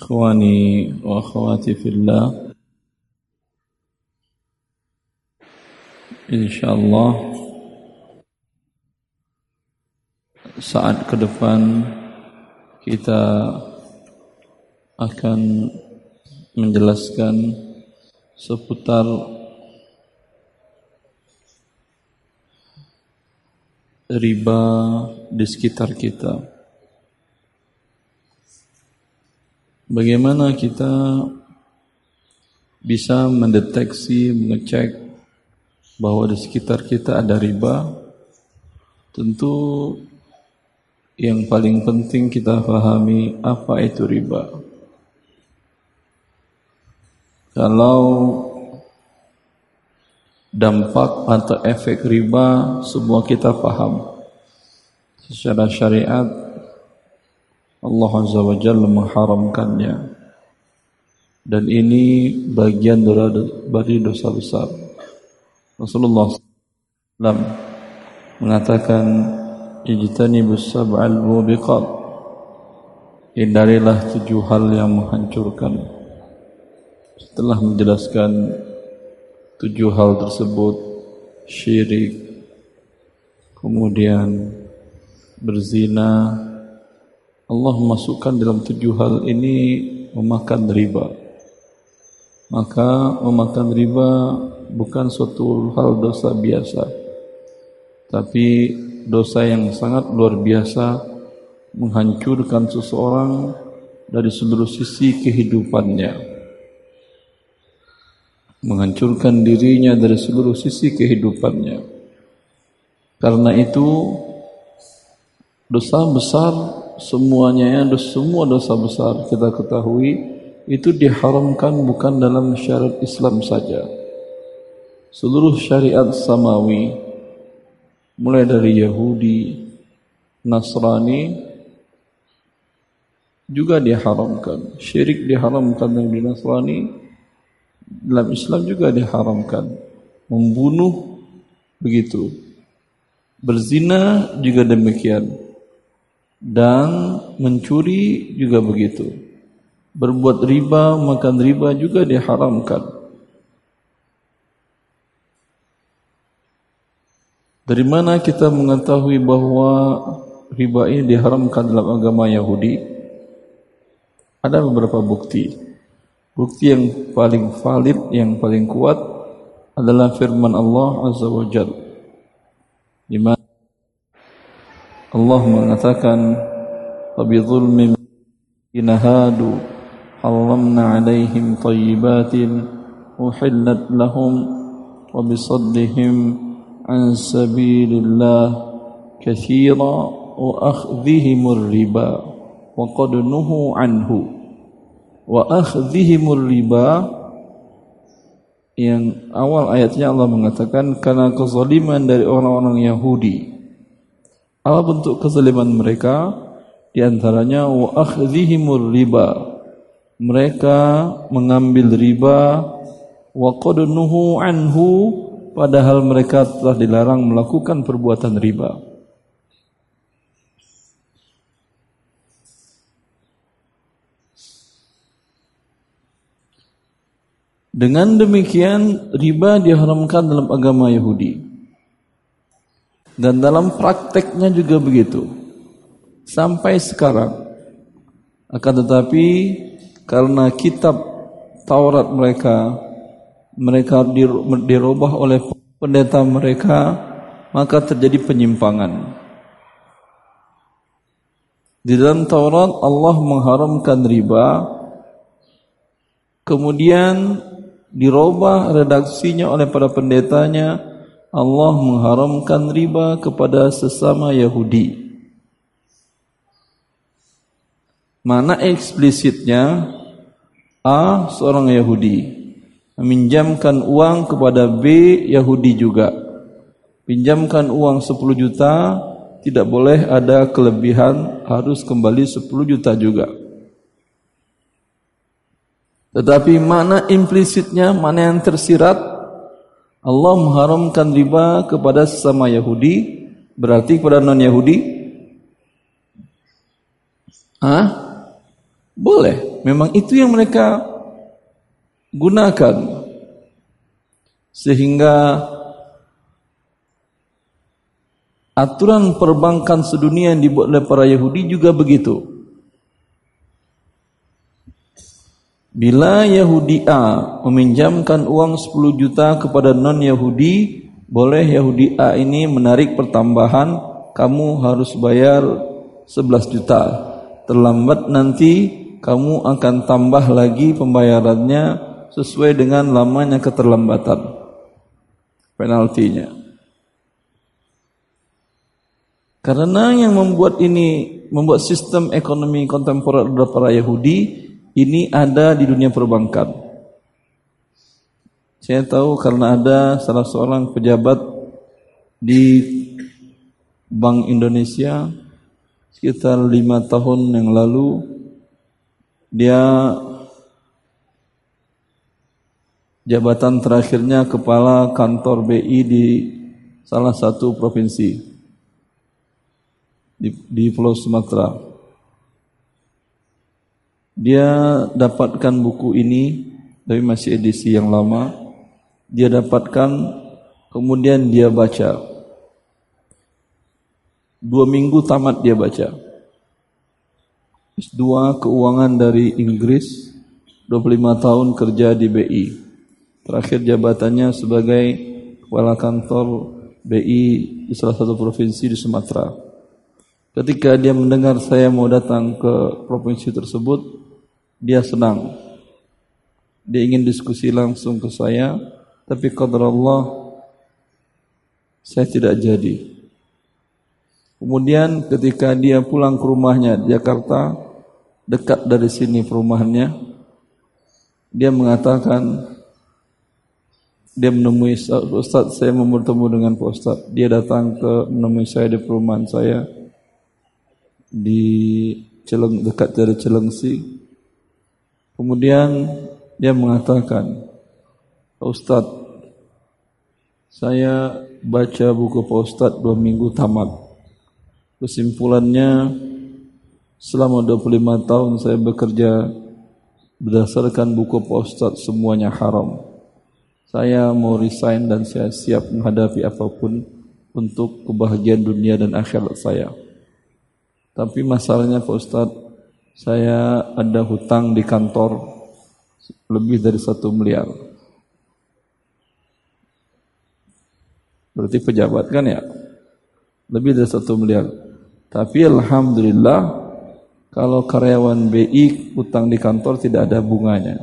Ikhwani wa akhwati fillah, insyaallah saat ke depan kita akan menjelaskan seputar riba di sekitar kita. Bagaimana kita bisa mendeteksi, mengecek bahwa di sekitar kita ada riba? Tentu yang paling penting kita pahami apa itu riba. Kalau dampak atau efek riba semua kita paham. Secara syariat Allah Azza wa Jalla mengharamkannya, dan ini bagian dari dosa besar. Rasulullah SAW mengatakan, ijtanibus sab'al mubiqat, hindarilah 7 hal yang menghancurkan. Setelah menjelaskan 7 hal tersebut, syirik, kemudian berzina, Allah masukkan dalam 7 hal ini memakan riba. Maka memakan riba bukan suatu hal dosa biasa, tapi dosa yang sangat luar biasa, menghancurkan seseorang dari seluruh sisi kehidupannya, menghancurkan dirinya dari seluruh sisi kehidupannya. Karena itu dosa besar semuanya, semua dosa besar kita ketahui itu diharamkan bukan dalam syariat Islam saja. Seluruh syariat samawi, mulai dari Yahudi, Nasrani juga diharamkan. Syirik diharamkan dari Nasrani, dalam Islam juga diharamkan. Membunuh begitu, berzina juga demikian, dan mencuri juga begitu. Berbuat riba, makan riba juga diharamkan. Dari mana kita mengetahui bahwa riba ini diharamkan dalam agama Yahudi? Ada beberapa bukti. Bukti yang paling valid, yang paling kuat adalah firman Allah Azza wa Jalla, di mana Allah mengatakan, "Fabidhulmin inahadu haramna 'alaihim thayyibatin uhillat lahum wa bisaddihim an sabilillah katsira wa akhdhihimur riba wa qad nuhu anhu." Wa akhdhihimur riba, yang awal ayatnya Allah mengatakan karena kezaliman dari orang-orang Yahudi. Apa bentuk kezaliman mereka? Di antaranya wa akhdhihimur riba, mereka mengambil riba, wa qad nuhu anhu, padahal mereka telah dilarang melakukan perbuatan riba. Dengan demikian riba diharamkan dalam agama Yahudi. Dan dalam prakteknya juga begitu sampai sekarang. Akan tetapi karena kitab Taurat mereka dirubah oleh pendeta mereka, maka terjadi penyimpangan. Di dalam Taurat Allah mengharamkan riba, kemudian dirubah redaksinya oleh para pendetanya, Allah mengharamkan riba kepada sesama Yahudi. Mana eksplisitnya? A, seorang Yahudi meminjamkan uang kepada B, Yahudi juga. Pinjamkan uang 10 juta, tidak boleh ada kelebihan, harus kembali 10 juta juga. Tetapi mana implisitnya, mana yang tersirat? Allah mengharamkan riba kepada sesama Yahudi, berarti kepada non-Yahudi? Boleh. memang itu yang mereka gunakan. Sehingga aturan perbankan sedunia yang dibuat oleh para Yahudi juga begitu. Bila Yahudi A meminjamkan uang 10 juta kepada non-Yahudi, boleh Yahudi A ini menarik pertambahan, kamu harus bayar 11 juta. Terlambat nanti kamu akan tambah lagi pembayarannya sesuai dengan lamanya keterlambatan, penaltinya. Karena yang membuat sistem ekonomi kontemporer adalah para Yahudi, ini ada di dunia perbankan. Saya tahu karena ada salah seorang pejabat di Bank Indonesia sekitar 5 tahun yang lalu, dia jabatan terakhirnya kepala kantor BI di salah satu provinsi di Pulau Sumatera. Dia dapatkan buku ini, tapi masih edisi yang lama. Dia dapatkan, kemudian dia baca. 2 minggu tamat dia baca. S2 keuangan dari Inggris, 25 tahun kerja di BI. Terakhir jabatannya sebagai kepala kantor BI di salah satu provinsi di Sumatera. Ketika dia mendengar saya mau datang ke provinsi tersebut, dia senang. Dia ingin diskusi langsung ke saya, tapi qadarullah saya tidak jadi. Kemudian ketika dia pulang ke rumahnya di Jakarta, dekat dari sini perumahannya, dia mengatakan, dia menemui Ustaz, saya mau bertemu dengan Pak Ustaz. Dia datang menemui saya di perumahan saya di dekat dari Cilengsi. Kemudian dia mengatakan, Pak Ustaz, saya baca buku Pak Ustaz 2 minggu tamat. Kesimpulannya, selama 25 tahun saya bekerja berdasarkan buku Pak Ustaz, semuanya haram. Saya mau resign dan saya siap menghadapi apapun untuk kebahagiaan dunia dan akhirat saya. Tapi masalahnya Pak Ustaz, saya ada hutang di kantor lebih dari 1 miliar. Berarti pejabat kan ya? Lebih dari 1 miliar. Tapi alhamdulillah, kalau karyawan BI hutang di kantor tidak ada bunganya.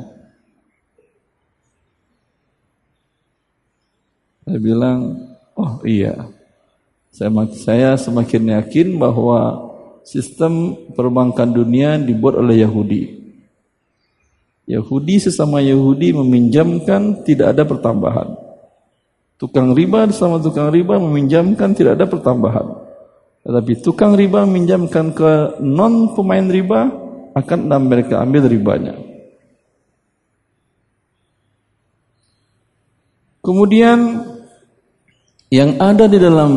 Saya bilang, oh iya. Saya semakin yakin bahwa sistem perbankan dunia dibuat oleh Yahudi. Yahudi sesama Yahudi meminjamkan, tidak ada pertambahan. Tukang riba sama tukang riba meminjamkan, tidak ada pertambahan. Tetapi tukang riba meminjamkan ke non pemain riba, akan mereka ambil ribanya. Kemudian yang ada di dalam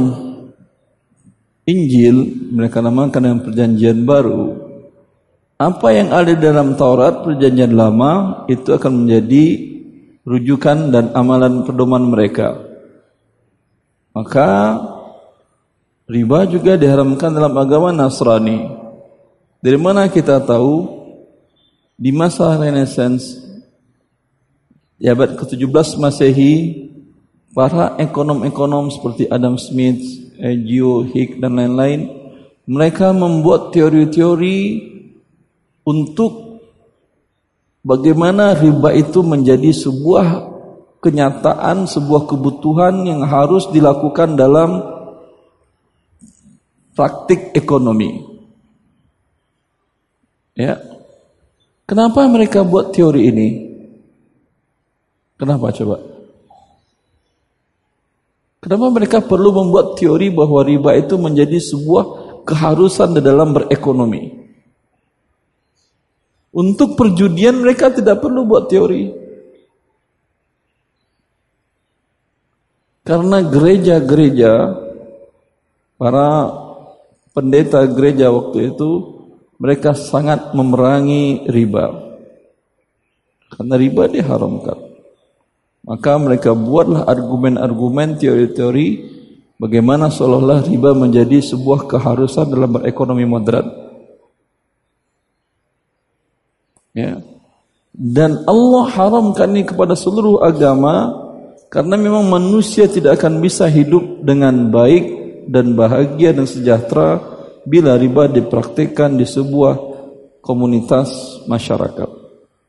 Injil, mereka namakan dengan perjanjian baru. Apa yang ada di dalam Taurat, perjanjian lama, itu akan menjadi rujukan dan amalan pedoman mereka. Maka riba juga diharamkan dalam agama Nasrani. Dari mana kita tahu? Di masa Renaissance, di abad ke-17 Masehi, para ekonom-ekonom seperti Adam Smith, Geo Hick dan lain-lain, mereka membuat teori-teori untuk bagaimana riba itu menjadi sebuah kenyataan, sebuah kebutuhan yang harus dilakukan dalam praktik ekonomi. Ya. Kenapa mereka buat teori ini? Kenapa coba? Kenapa mereka perlu membuat teori bahwa riba itu menjadi sebuah keharusan di dalam berekonomi? Untuk perjudian mereka tidak perlu buat teori. Karena gereja-gereja, para pendeta gereja waktu itu, mereka sangat memerangi riba. Karena riba diharamkan. Maka mereka buatlah argumen-argumen, teori-teori bagaimana seolah-olah riba menjadi sebuah keharusan dalam berekonomi modern. Ya. Dan Allah haramkan ini kepada seluruh agama karena memang manusia tidak akan bisa hidup dengan baik dan bahagia dan sejahtera bila riba dipraktikkan di sebuah komunitas masyarakat.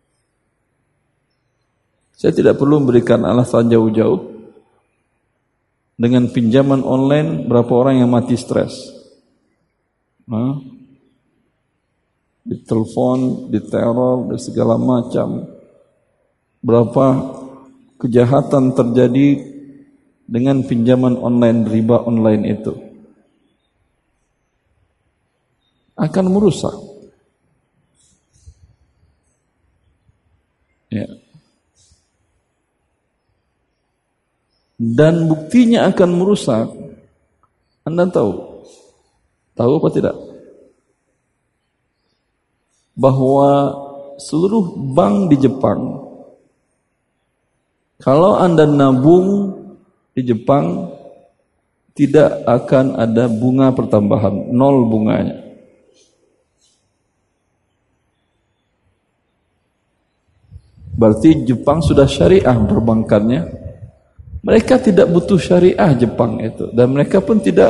Saya tidak perlu memberikan alasan jauh-jauh. Dengan pinjaman online, berapa orang yang mati stres? Ditelepon, diteror, dan segala macam. Berapa kejahatan terjadi dengan pinjaman online, riba online itu? Akan merusak. Ya. Dan buktinya akan merusak. Anda tahu? Tahu apa tidak? Bahwa seluruh bank di Jepang, kalau Anda nabung di Jepang, tidak akan ada bunga pertambahan, nol bunganya. Berarti Jepang sudah syariah perbankannya. Mereka tidak butuh syariah Jepang itu, dan mereka pun tidak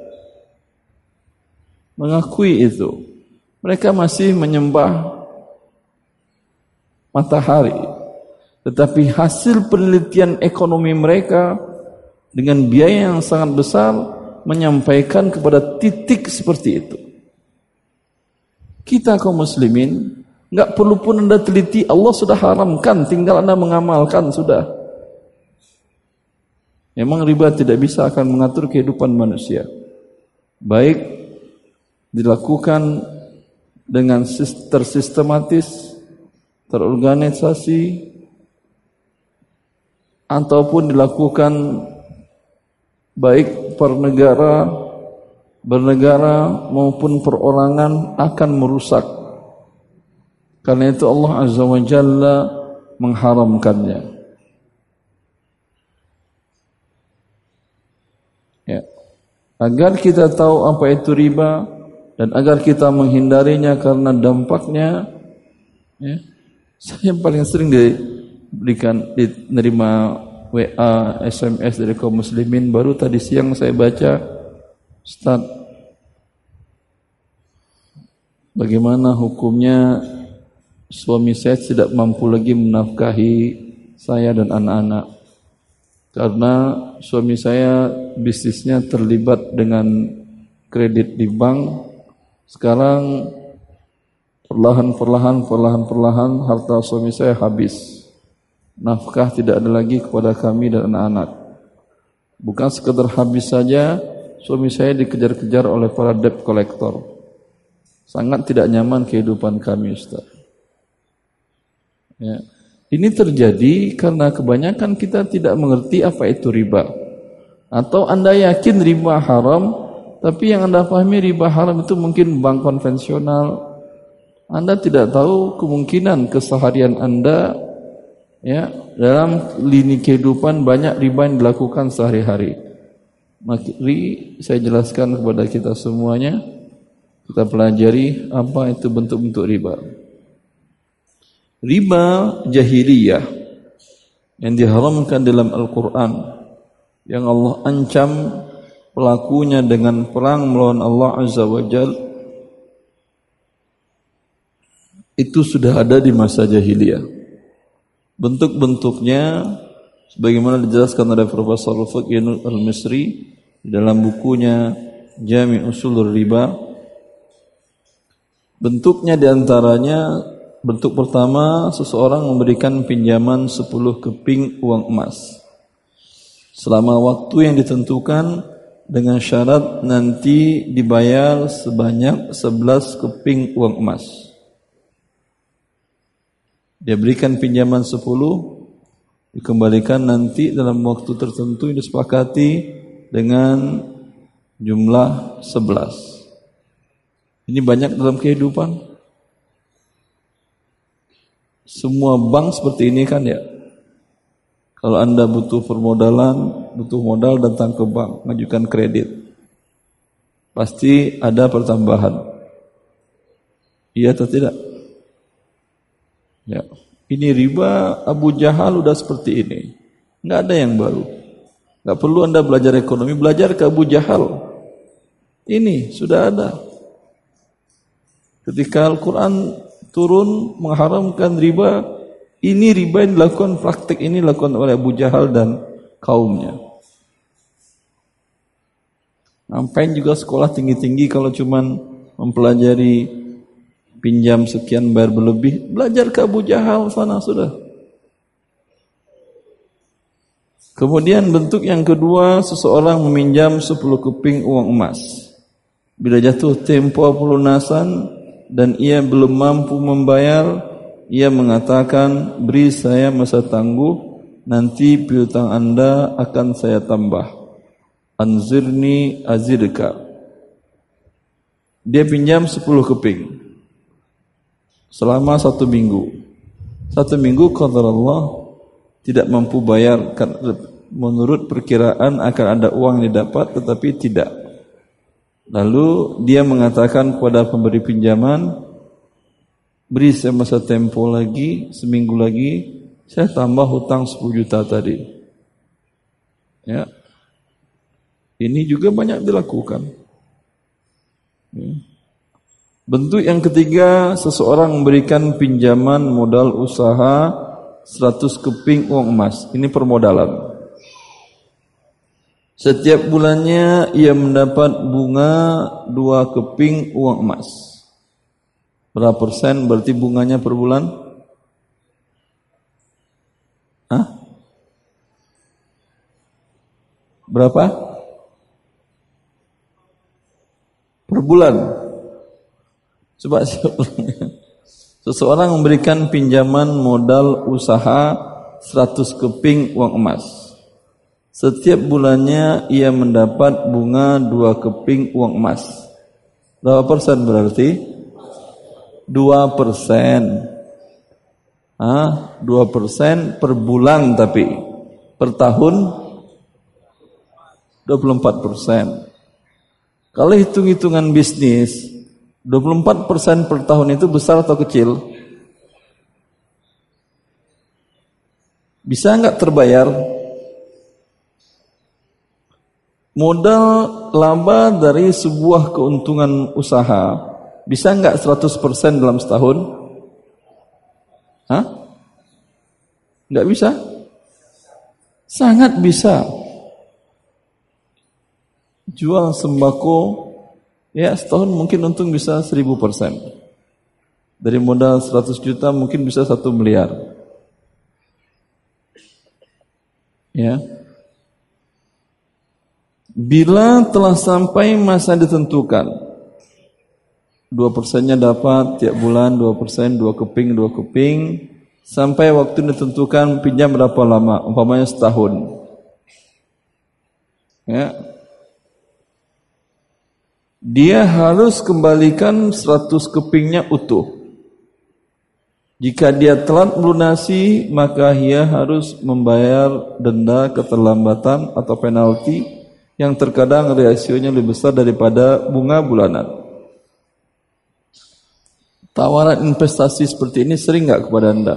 mengakui itu. Mereka masih menyembah matahari. Tetapi hasil penelitian ekonomi mereka dengan biaya yang sangat besar menyampaikan kepada titik seperti itu. Kita kaum muslimin enggak perlu pun Anda teliti, Allah sudah haramkan, tinggal Anda mengamalkan sudah. Memang riba tidak bisa akan mengatur kehidupan manusia. Baik dilakukan dengan tersistematis, terorganisasi, ataupun dilakukan baik per negara, bernegara maupun perorangan akan merusak. Karena itu Allah Azza wa Jalla mengharamkannya. Ya. Agar kita tahu apa itu riba dan agar kita menghindarinya karena dampaknya, ya. Saya paling sering menerima WA, SMS dari kaum muslimin. Baru tadi siang saya baca, Ustaz, bagaimana hukumnya suami saya tidak mampu lagi menafkahi saya dan anak-anak karena suami saya bisnisnya terlibat dengan kredit di bank. Sekarang perlahan-perlahan harta suami saya habis. Nafkah tidak ada lagi kepada kami dan anak-anak. Bukan sekedar habis saja, suami saya dikejar-kejar oleh para debt collector. Sangat tidak nyaman kehidupan kami, Ustaz. Ya. Ini terjadi karena kebanyakan kita tidak mengerti apa itu riba. Atau Anda yakin riba haram, tapi yang Anda pahami riba haram itu mungkin bank konvensional. Anda tidak tahu kemungkinan keseharian Anda, ya, dalam lini kehidupan banyak riba yang dilakukan sehari-hari. Mari saya jelaskan kepada kita semuanya. Kita pelajari apa itu bentuk-bentuk riba. Riba jahiliyah yang diharamkan dalam Al-Quran, yang Allah ancam pelakunya dengan perang melawan Allah Azza wa Jal, itu sudah ada di masa jahiliyah. Bentuk-bentuknya sebagaimana dijelaskan oleh Profesor Rufiq Al-Misri dalam bukunya Jami' Ushul Riba. Bentuknya diantaranya, bentuk pertama, seseorang memberikan pinjaman 10 keping uang emas selama waktu yang ditentukan dengan syarat nanti dibayar sebanyak 11 keping uang emas. Dia berikan pinjaman 10, dikembalikan nanti dalam waktu tertentu yang disepakati dengan jumlah 11. Ini banyak dalam kehidupan. Semua bank seperti ini kan ya. Kalau Anda butuh permodalan, butuh modal, datang ke bank, mengajukan kredit. Pasti ada pertambahan. Iya atau tidak? Ya. Ini riba, Abu Jahal udah seperti ini. Nggak ada yang baru. Nggak perlu Anda belajar ekonomi, belajar ke Abu Jahal. Ini sudah ada. Ketika Al-Quran turun mengharamkan riba, ini riba yang dilakukan, praktik ini dilakukan oleh Abu Jahal dan kaumnya. Ngapain juga sekolah tinggi-tinggi kalau cuman mempelajari pinjam sekian bayar berlebih, belajar ke Abu Jahal sana sudah. Kemudian bentuk yang kedua, seseorang meminjam 10 keping uang emas. Bila jatuh tempo pelunasan dan ia belum mampu membayar, ia mengatakan, beri saya masa tangguh, nanti piutang Anda akan saya tambah. Anzirni azirka. Dia pinjam 10 keping selama 1 minggu. 1 minggu qadarullah tidak mampu bayar. Menurut perkiraan akan ada uang yang didapat, tetapi tidak. Lalu dia mengatakan kepada pemberi pinjaman, beri saya masa tempo lagi, seminggu lagi, saya tambah hutang 10 juta tadi. Ya. Ini juga banyak dilakukan. Ya. Bentuk yang ketiga, seseorang memberikan pinjaman modal usaha 100 keping uang emas. Ini permodalan. Setiap bulannya ia mendapat bunga 2 keping uang emas. Berapa persen berarti bunganya per bulan? Hah? Berapa? Per bulan. Coba seseorang memberikan pinjaman modal usaha 100 keping uang emas. Setiap bulannya ia mendapat bunga 2 keping uang emas. Berapa persen berarti? 2%. 2% per bulan, tapi per tahun 24%. Kalau hitung-hitungan bisnis, 24% per tahun itu besar atau kecil? Bisa enggak terbayar? Modal laba dari sebuah keuntungan usaha bisa enggak 100% dalam setahun? Enggak bisa? Sangat bisa. Jual sembako, ya setahun mungkin untung bisa 1000%. Dari modal 100 juta mungkin bisa 1 miliar. Ya. Bila telah sampai masa ditentukan, 2%-nya dapat tiap bulan 2%, 2 keping, sampai waktu ditentukan pinjam berapa lama, umpamanya setahun. Ya. Dia harus kembalikan 100 kepingnya utuh. Jika dia telat melunasi, maka ia harus membayar denda keterlambatan atau penalti yang terkadang rasionya lebih besar daripada bunga bulanan. Tawaran investasi seperti ini sering enggak kepada Anda?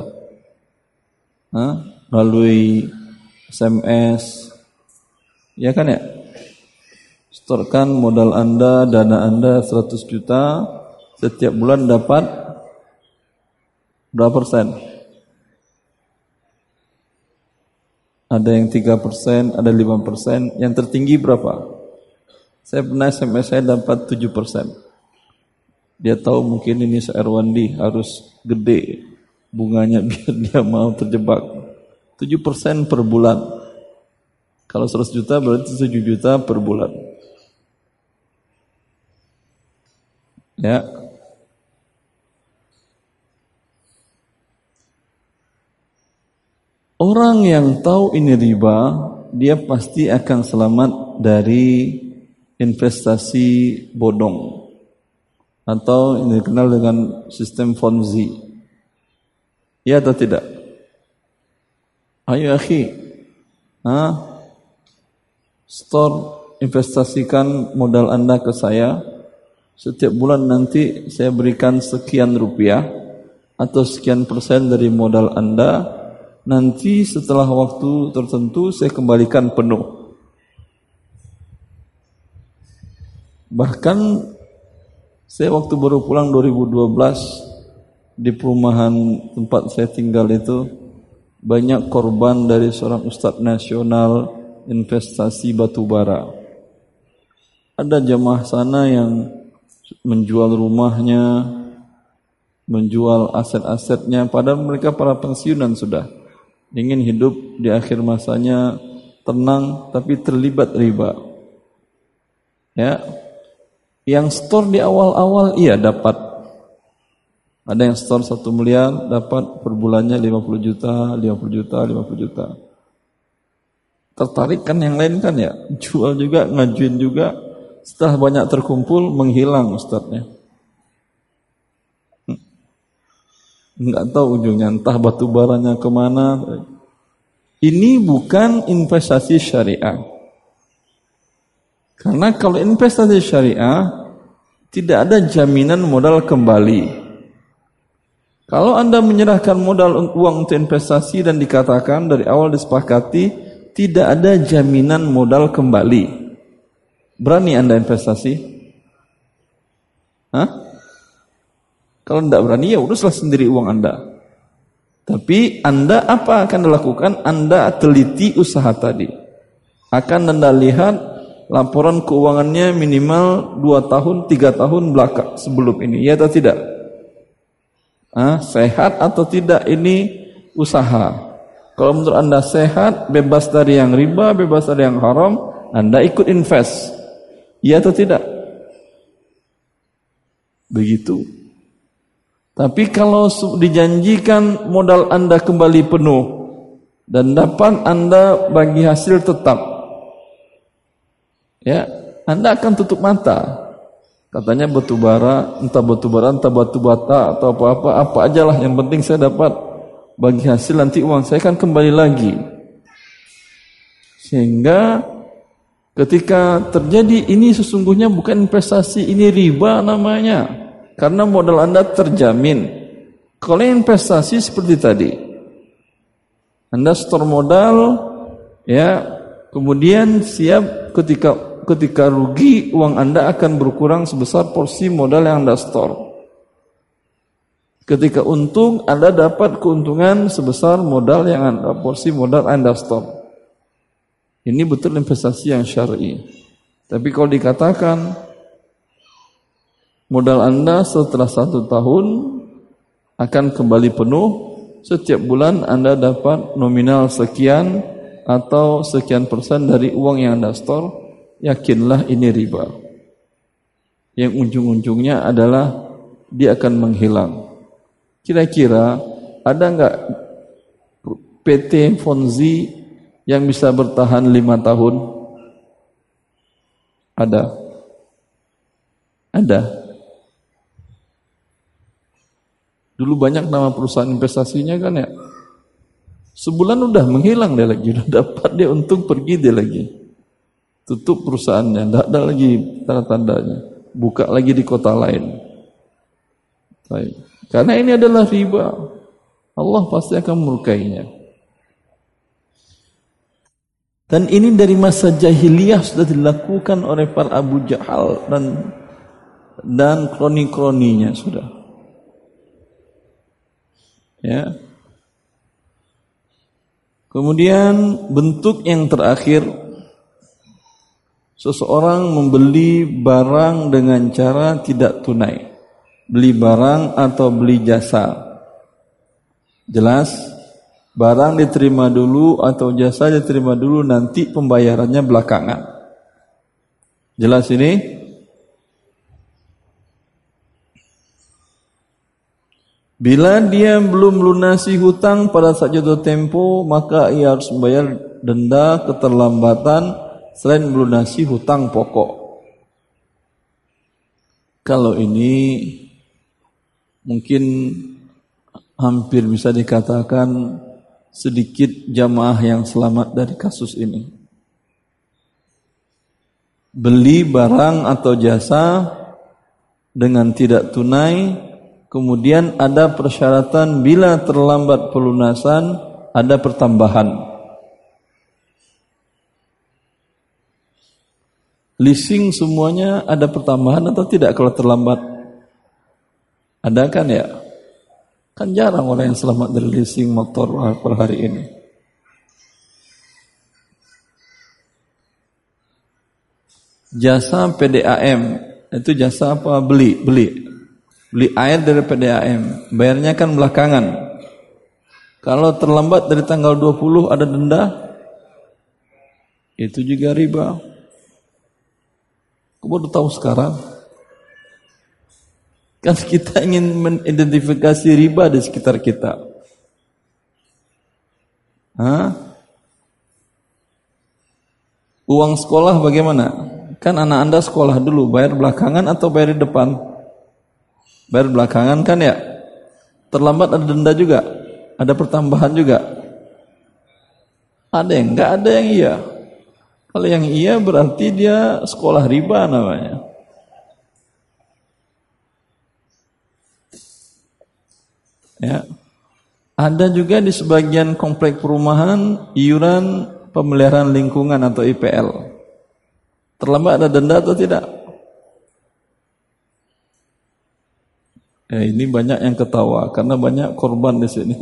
Melalui SMS, ya kan ya? Setorkan modal Anda, dana Anda 100 juta, setiap bulan dapat berapa persen? Ada yang 3%, ada 5%, yang tertinggi berapa? Saya pernah SMS saya dapat 7%. Dia tahu mungkin ini Erwandi harus gede bunganya biar dia mau terjebak. 7% per bulan. Kalau 100 juta berarti 7 juta per bulan. Ya. Orang yang tahu ini riba, dia pasti akan selamat dari investasi bodong atau ini dikenal dengan sistem Ponzi. Ya atau tidak? Ayo akhi, store investasikan modal Anda ke saya. Setiap bulan nanti saya berikan sekian rupiah atau sekian persen dari modal Anda. Nanti setelah waktu tertentu saya kembalikan penuh. Bahkan saya waktu baru pulang 2012 di perumahan tempat saya tinggal itu banyak korban dari seorang ustadz nasional investasi batu bara. Ada jamaah sana yang menjual rumahnya, menjual aset-asetnya, padahal mereka para pensiunan sudah, ingin hidup di akhir masanya tenang, tapi terlibat riba. Ya, yang store di awal-awal iya dapat. Ada yang store 1 miliar dapat per bulannya 50 juta, 50 juta, 50 juta. Tertarik kan yang lain kan ya, jual juga, ngajuin juga. Setelah banyak terkumpul menghilang ustadznya. Enggak tahu ujungnya, entah batu baranya kemana. Ini bukan investasi syariah. Karena kalau investasi syariah tidak ada jaminan modal kembali. Kalau Anda menyerahkan modal uang untuk investasi dan dikatakan dari awal disepakati tidak ada jaminan modal kembali, berani Anda investasi? Kalau tidak berani ya uruslah sendiri uang Anda. Tapi Anda apa akan dilakukan? Anda teliti usaha tadi. Akan Anda lihat laporan keuangannya minimal 2 tahun, 3 tahun belakang sebelum ini, ya atau tidak? Sehat atau tidak ini usaha. Kalau menurut Anda sehat, bebas dari yang riba, bebas dari yang haram, Anda ikut invest. Ya atau tidak? Begitu. Tapi kalau dijanjikan modal Anda kembali penuh dan dapat Anda bagi hasil tetap, ya, Anda akan tutup mata. Katanya batu bara, entah batu bata atau apa ajalah, yang penting saya dapat bagi hasil, nanti uang saya kan kembali lagi. Sehingga ketika terjadi ini sesungguhnya bukan investasi, ini riba namanya. Karena modal Anda terjamin. Kalau investasi seperti tadi, Anda store modal, ya, kemudian siap ketika rugi, uang Anda akan berkurang sebesar porsi modal yang Anda store. Ketika untung, Anda dapat keuntungan sebesar modal yang porsi modal Anda store. Ini betul investasi yang syar'i. Tapi kalau dikatakan modal Anda setelah 1 tahun akan kembali penuh, setiap bulan Anda dapat nominal sekian atau sekian persen dari uang yang Anda store, yakinlah ini riba. Yang ujung-ujungnya adalah dia akan menghilang. Kira-kira ada enggak PT Fonzi yang bisa bertahan 5 tahun? Ada. Dulu banyak nama perusahaan investasinya kan ya. Sebulan udah menghilang dia lagi, udah dapat dia untung, pergi dia lagi. Tutup perusahaannya, tidak ada lagi tanda-tandanya. Buka lagi di kota lain. Baik. Karena ini adalah riba. Allah pasti akan murkainya. Dan ini dari masa jahiliyah sudah dilakukan oleh para Abu Jahal dan kroni-kroninya sudah. Ya. Kemudian bentuk yang terakhir, seseorang membeli barang dengan cara tidak tunai. Beli barang atau beli jasa. Jelas, barang diterima dulu atau jasa diterima dulu, nanti pembayarannya belakangan. Jelas ini? Bila dia belum melunasi hutang pada saat jatuh tempo, maka ia harus membayar denda keterlambatan selain melunasi hutang pokok. Kalau ini mungkin hampir bisa dikatakan sedikit jamaah yang selamat dari kasus ini. Beli barang atau jasa dengan tidak tunai, kemudian ada persyaratan bila terlambat pelunasan ada pertambahan. Leasing semuanya ada pertambahan atau tidak kalau terlambat? Ada kan ya? Kan jarang orang yang selamat dari leasing motor per hari ini. Jasa PDAM, itu jasa apa? Beli air dari PDAM, bayarnya kan belakangan. Kalau terlambat dari tanggal 20 ada denda, itu juga riba. Kau baru tahu sekarang? Kan kita ingin mengidentifikasi riba di sekitar kita. Uang sekolah bagaimana? Kan anak Anda sekolah dulu, bayar belakangan atau bayar di depan? Bayar belakangan kan ya? Terlambat ada denda juga? Ada pertambahan juga? Ada yang enggak, ada yang iya. Kalau yang iya berarti dia sekolah riba namanya. Ya. Ada juga di sebagian komplek perumahan iuran pemeliharaan lingkungan atau IPL. Terlambat ada denda atau tidak? Ini banyak yang ketawa karena banyak korban di sini.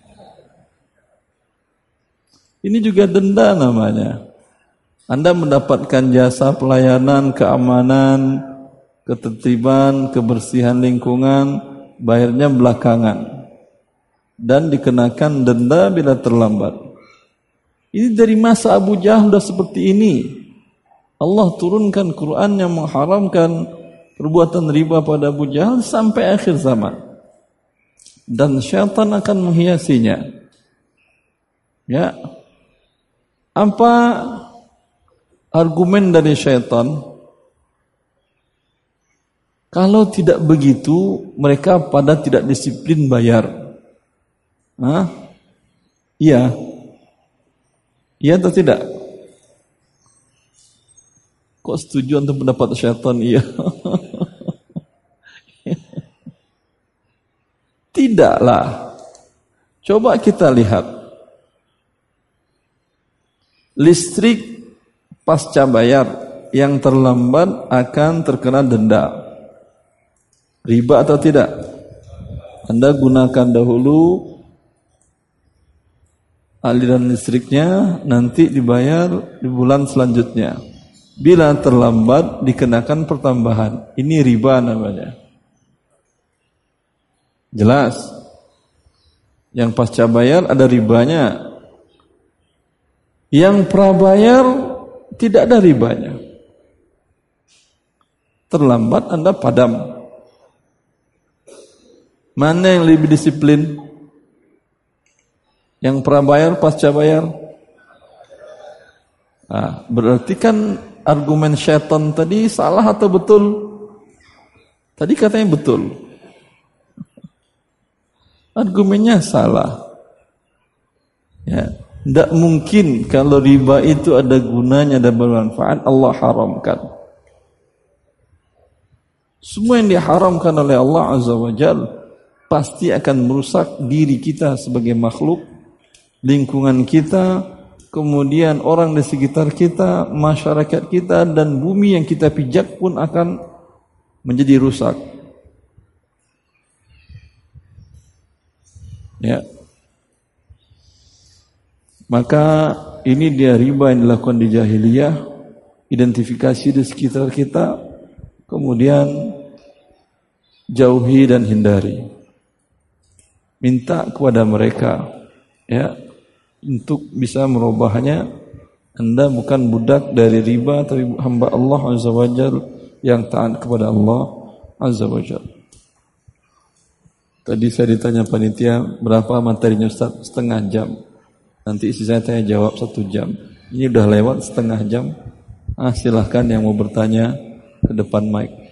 Ini juga denda namanya. Anda mendapatkan jasa pelayanan, keamanan, ketertiban, kebersihan lingkungan, bayarnya belakangan. Dan dikenakan denda bila terlambat. Ini dari masa Abu Jahal sudah seperti ini. Allah turunkan Quran yang mengharamkan perbuatan riba pada Abu Jahal sampai akhir zaman. Dan syaitan akan menghiasinya. Ya. Apa argumen dari syaitan? Kalau tidak begitu, mereka pada tidak disiplin bayar. Iya. Iya atau tidak? Kok setuju untuk pendapat syaitan? Iya. Tidaklah. Coba kita lihat. Listrik pasca bayar yang terlambat akan terkena denda. Riba atau tidak? Anda gunakan dahulu aliran listriknya, nanti dibayar di bulan selanjutnya. Bila terlambat dikenakan pertambahan. Ini riba namanya. Jelas? Yang pasca bayar ada ribanya. Yang prabayar tidak ada ribanya. Terlambat Anda padam. Mana yang lebih disiplin? Yang prabayar, pasca bayar? Berarti kan argumen syaitan tadi salah atau betul? Tadi katanya betul. Argumennya salah. Ya. Tidak mungkin kalau riba itu ada gunanya dan bermanfaat, Allah haramkan. Semua yang diharamkan oleh Allah Azza wa Jalla pasti akan merusak diri kita sebagai makhluk, lingkungan kita, kemudian orang di sekitar kita, masyarakat kita, dan bumi yang kita pijak pun akan menjadi rusak. Ya. Maka ini dia riba yang dilakukan di jahiliyah, identifikasi di sekitar kita, kemudian jauhi dan hindari. Minta kepada mereka, ya, untuk bisa merubahnya. Anda bukan budak dari riba, tapi hamba Allah Azza wa Jalla yang taat kepada Allah Azza wa Jalla. Tadi saya ditanya panitia, berapa materinya Ustaz? Setengah jam. Nanti isi saya tanya jawab 1 jam. Ini udah lewat setengah jam. Silahkan yang mau bertanya ke depan mic.